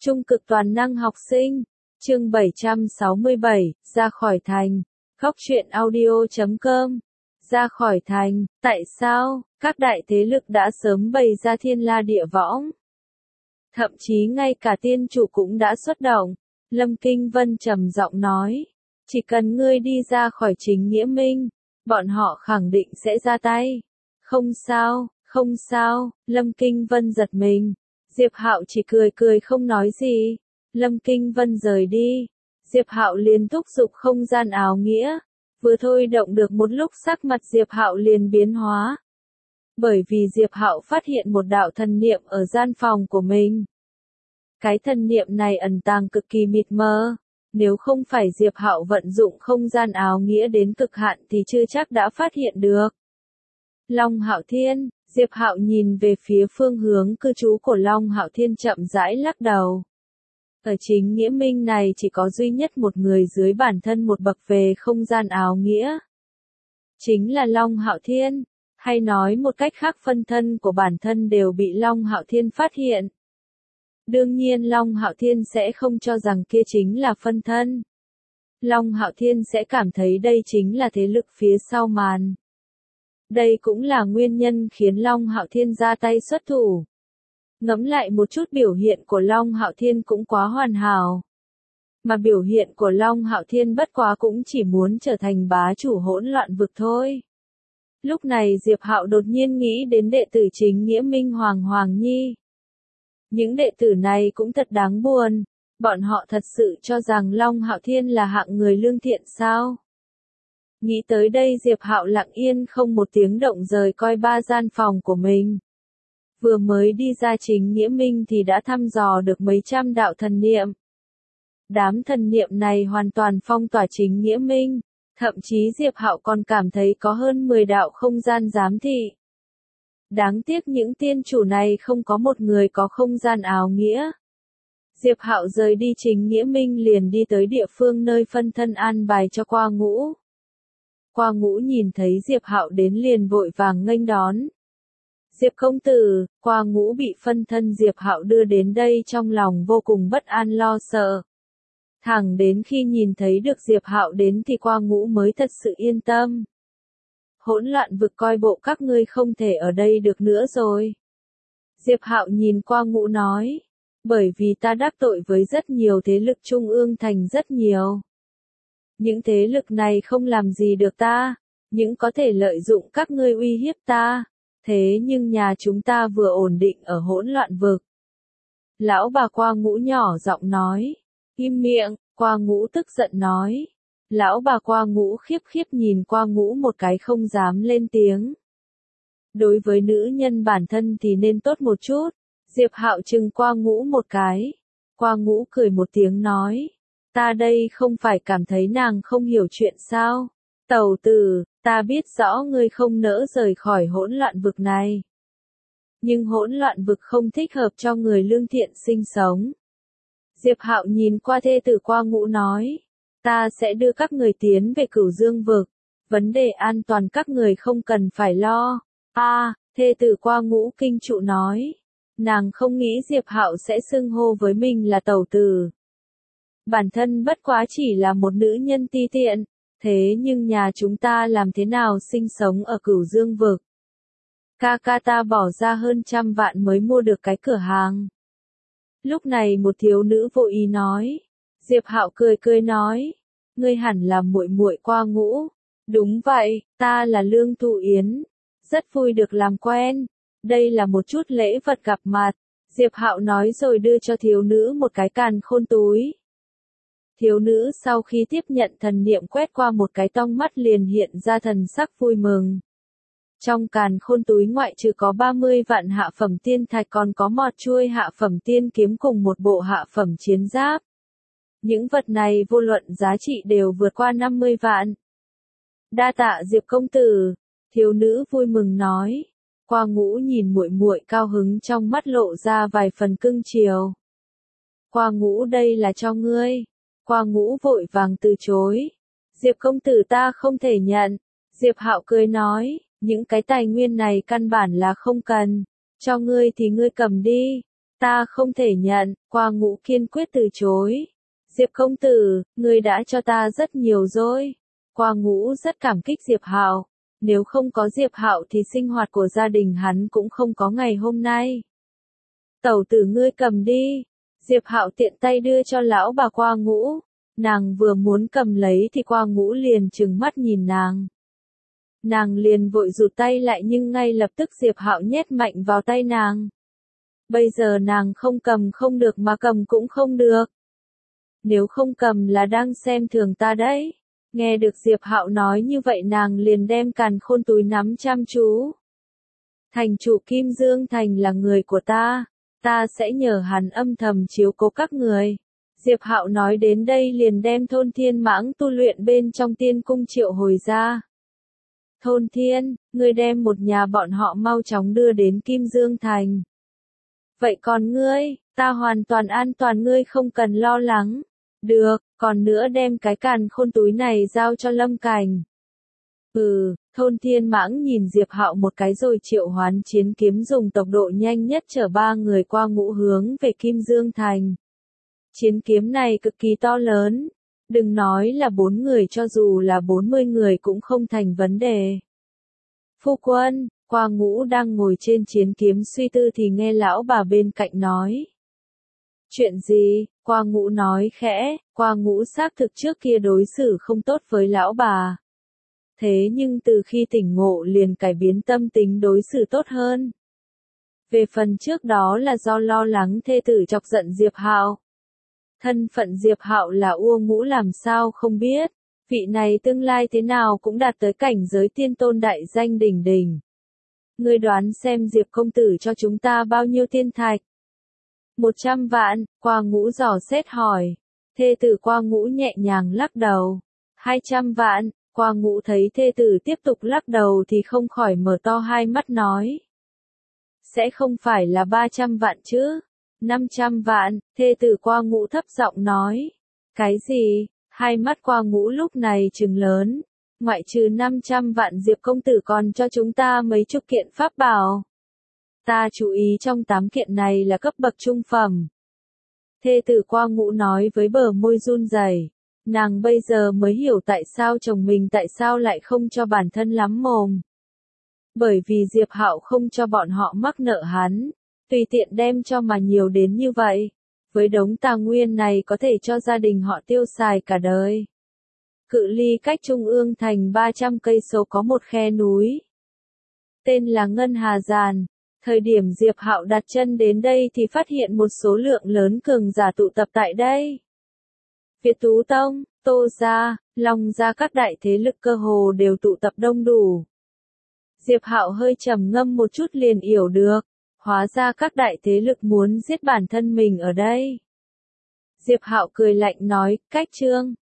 Trung cực toàn năng học sinh, chương 767, ra khỏi thành. Khóc chuyện audio.com. Ra khỏi thành, tại sao, các đại thế lực đã sớm bày ra thiên la địa võng. Thậm chí ngay cả tiên chủ cũng đã xuất động. Lâm Kinh Vân trầm giọng nói, chỉ cần ngươi đi ra khỏi chính nghĩa minh, bọn họ khẳng định sẽ ra tay. Không sao, Lâm Kinh Vân giật mình. Diệp Hạo chỉ cười cười không nói gì. Lâm Kinh Vân rời đi. Diệp Hạo liền thúc giục không gian áo nghĩa. Vừa thôi động được một lúc sắc mặt Diệp Hạo liền biến hóa. Bởi vì Diệp Hạo phát hiện một đạo thần niệm ở gian phòng của mình. Cái thần niệm này ẩn tàng cực kỳ mịt mờ. Nếu không phải Diệp Hạo vận dụng không gian áo nghĩa đến cực hạn thì chưa chắc đã phát hiện được. Long Hạo Thiên, Diệp Hạo nhìn về phía phương hướng cư trú của Long Hạo Thiên chậm rãi lắc đầu. Ở chính nghĩa minh này chỉ có duy nhất một người dưới bản thân một bậc về không gian áo nghĩa. Chính là Long Hạo Thiên, hay nói một cách khác phân thân của bản thân đều bị Long Hạo Thiên phát hiện. Đương nhiên Long Hạo Thiên sẽ không cho rằng kia chính là phân thân. Long Hạo Thiên sẽ cảm thấy đây chính là thế lực phía sau màn. Đây cũng là nguyên nhân khiến Long Hạo Thiên ra tay xuất thủ. Ngẫm lại một chút biểu hiện của Long Hạo Thiên cũng quá hoàn hảo. Mà biểu hiện của Long Hạo Thiên bất quá cũng chỉ muốn trở thành bá chủ hỗn loạn vực thôi. Lúc này Diệp Hạo đột nhiên nghĩ đến đệ tử chính nghĩa minh Hoàng Nhi. Những đệ tử này cũng thật đáng buồn. Bọn họ thật sự cho rằng Long Hạo Thiên là hạng người lương thiện sao? Nghĩ tới đây Diệp Hạo lặng yên không một tiếng động rời coi ba gian phòng của mình. Vừa mới đi ra chính nghĩa minh thì đã thăm dò được mấy trăm đạo thần niệm. Đám thần niệm này hoàn toàn phong tỏa chính nghĩa minh, thậm chí Diệp Hạo còn cảm thấy có hơn 10 đạo không gian giám thị. Đáng tiếc những tiên chủ này không có một người có không gian áo nghĩa. Diệp Hạo rời đi chính nghĩa minh liền đi tới địa phương nơi phân thân an bài cho Qua Ngũ. Qua Ngũ nhìn thấy Diệp Hạo đến liền vội vàng nghênh đón. Diệp công tử, Qua Ngũ bị phân thân Diệp Hạo đưa đến đây trong lòng vô cùng bất an lo sợ. Thẳng đến khi nhìn thấy được Diệp Hạo đến thì Qua Ngũ mới thật sự yên tâm. Hỗn loạn vực coi bộ các ngươi không thể ở đây được nữa rồi. Diệp Hạo nhìn Qua Ngũ nói, bởi vì ta đắc tội với rất nhiều thế lực trung ương thành rất nhiều. Những thế lực này không làm gì được ta, những có thể lợi dụng các ngươi uy hiếp ta. Thế nhưng nhà chúng ta vừa ổn định ở hỗn loạn vực. Lão bà Qua Ngũ nhỏ giọng nói. Im miệng, Qua Ngũ tức giận nói. Lão bà Qua Ngũ khiếp nhìn Qua Ngũ một cái không dám lên tiếng. Đối với nữ nhân bản thân thì nên tốt một chút. Diệp Hạo trừng Qua Ngũ một cái. Qua Ngũ cười một tiếng nói. Ta đây không phải cảm thấy nàng không hiểu chuyện sao? Tẩu tử, ta biết rõ ngươi không nỡ rời khỏi hỗn loạn vực này. Nhưng hỗn loạn vực không thích hợp cho người lương thiện sinh sống. Diệp Hạo nhìn qua thê tử Qua Ngũ nói. Ta sẽ đưa các người tiến về Cửu Dương vực. Vấn đề an toàn các người không cần phải lo. Thê tử Qua Ngũ kinh trụ nói. Nàng không nghĩ Diệp Hạo sẽ xưng hô với mình là tẩu tử. Bản thân bất quá chỉ là một nữ nhân ti tiện. Thế nhưng nhà chúng ta làm thế nào sinh sống ở Cửu Dương vực? Ca ta bỏ ra hơn 100 vạn mới mua được cái cửa hàng. Lúc này một thiếu nữ vô ý nói. Diệp Hạo cười nói. Ngươi hẳn là muội muội Qua Ngũ. Đúng vậy, ta là Lương Thụ Yến. Rất vui được làm quen. Đây là một chút lễ vật gặp mặt. Diệp Hạo nói rồi đưa cho thiếu nữ một cái càn khôn túi. Thiếu nữ sau khi tiếp nhận thần niệm quét qua một cái tông mắt liền hiện ra thần sắc vui mừng. Trong càn khôn túi ngoại trừ có 30 vạn hạ phẩm tiên thạch còn có một chuôi hạ phẩm tiên kiếm cùng một bộ hạ phẩm chiến giáp. Những vật này vô luận giá trị đều vượt qua 50 vạn. Đa tạ Diệp công tử, thiếu nữ vui mừng nói. Qua Ngũ nhìn muội muội cao hứng trong mắt lộ ra vài phần cưng chiều. Qua Ngũ đây là cho ngươi. Qua Ngũ vội vàng từ chối. Diệp công tử ta không thể nhận. Diệp Hạo cười nói, những cái tài nguyên này căn bản là không cần. Cho ngươi thì ngươi cầm đi. Ta không thể nhận, Qua Ngũ kiên quyết từ chối. Diệp công tử, ngươi đã cho ta rất nhiều rồi. Qua Ngũ rất cảm kích Diệp Hạo. Nếu không có Diệp Hạo thì sinh hoạt của gia đình hắn cũng không có ngày hôm nay. Tẩu tử ngươi cầm đi. Diệp Hạo tiện tay đưa cho lão bà Qua Ngũ. Nàng vừa muốn cầm lấy thì Qua Ngũ liền trừng mắt nhìn nàng. Nàng liền vội rụt tay lại nhưng ngay lập tức Diệp Hạo nhét mạnh vào tay nàng. Bây giờ nàng không cầm không được mà cầm cũng không được. Nếu không cầm là đang xem thường ta đấy. Nghe được Diệp Hạo nói như vậy nàng liền đem càn khôn túi nắm chăm chú. Thành chủ Kim Dương Thành là người của ta. Ta sẽ nhờ hắn âm thầm chiếu cố các người. Diệp Hạo nói đến đây liền đem Thôn Thiên Mãng tu luyện bên trong tiên cung triệu hồi ra. Thôn Thiên, ngươi đem một nhà bọn họ mau chóng đưa đến Kim Dương Thành. Vậy còn ngươi, ta hoàn toàn an toàn ngươi không cần lo lắng. Được, còn nữa đem cái càn khôn túi này giao cho Lâm Cảnh. Thôn Thiên Mãng nhìn Diệp Hạo một cái rồi triệu hoán chiến kiếm dùng tốc độ nhanh nhất chở 3 người qua ngũ hướng về Kim Dương Thành. Chiến kiếm này cực kỳ to lớn. Đừng nói là 4 người cho dù là 40 người cũng không thành vấn đề. Phu quân, Qua Ngũ đang ngồi trên chiến kiếm suy tư thì nghe lão bà bên cạnh nói. Chuyện gì? Qua Ngũ nói khẽ, Qua Ngũ xác thực trước kia đối xử không tốt với lão bà. Thế nhưng từ khi tỉnh ngộ liền cải biến tâm tính đối xử tốt hơn. Về phần trước đó là do lo lắng thê tử chọc giận Diệp Hạo. Thân phận Diệp Hạo là Ua Ngũ làm sao không biết, vị này tương lai thế nào cũng đạt tới cảnh giới tiên tôn đại danh đỉnh đỉnh. Ngươi đoán xem Diệp công tử cho chúng ta bao nhiêu tiên thạch? 100 vạn, Qua Ngũ dò xét hỏi. Thê tử Qua Ngũ nhẹ nhàng lắc đầu. 200 vạn, Qua Ngũ thấy thê tử tiếp tục lắc đầu thì không khỏi mở to hai mắt nói. Sẽ không phải là 300 vạn chứ? 500 vạn, thê tử Qua Ngũ thấp giọng nói. Cái gì? Hai mắt Qua Ngũ lúc này trừng lớn. Ngoại trừ 500 vạn Diệp công tử còn cho chúng ta mấy chục kiện pháp bảo. Ta chú ý trong 8 kiện này là cấp bậc trung phẩm. Thê tử Qua Ngũ nói với bờ môi run rẩy. Nàng bây giờ mới hiểu tại sao chồng mình tại sao lại không cho bản thân lắm mồm. Bởi vì Diệp Hạo không cho bọn họ mắc nợ hắn. Tùy tiện đem cho mà nhiều đến như vậy. Với đống tài nguyên này có thể cho gia đình họ tiêu xài cả đời. Cự ly cách Trung ương thành 300 cây số có một khe núi. Tên là Ngân Hà Giàn. Thời điểm Diệp Hạo đặt chân đến đây thì phát hiện một số lượng lớn cường giả tụ tập tại đây. Việt Tú Tông, Tô Gia, Long Gia các đại thế lực cơ hồ đều tụ tập đông đủ. Diệp Hạo hơi trầm ngâm một chút liền hiểu được. Hóa ra các đại thế lực muốn giết bản thân mình ở đây. Diệp Hạo cười lạnh nói, cách trương,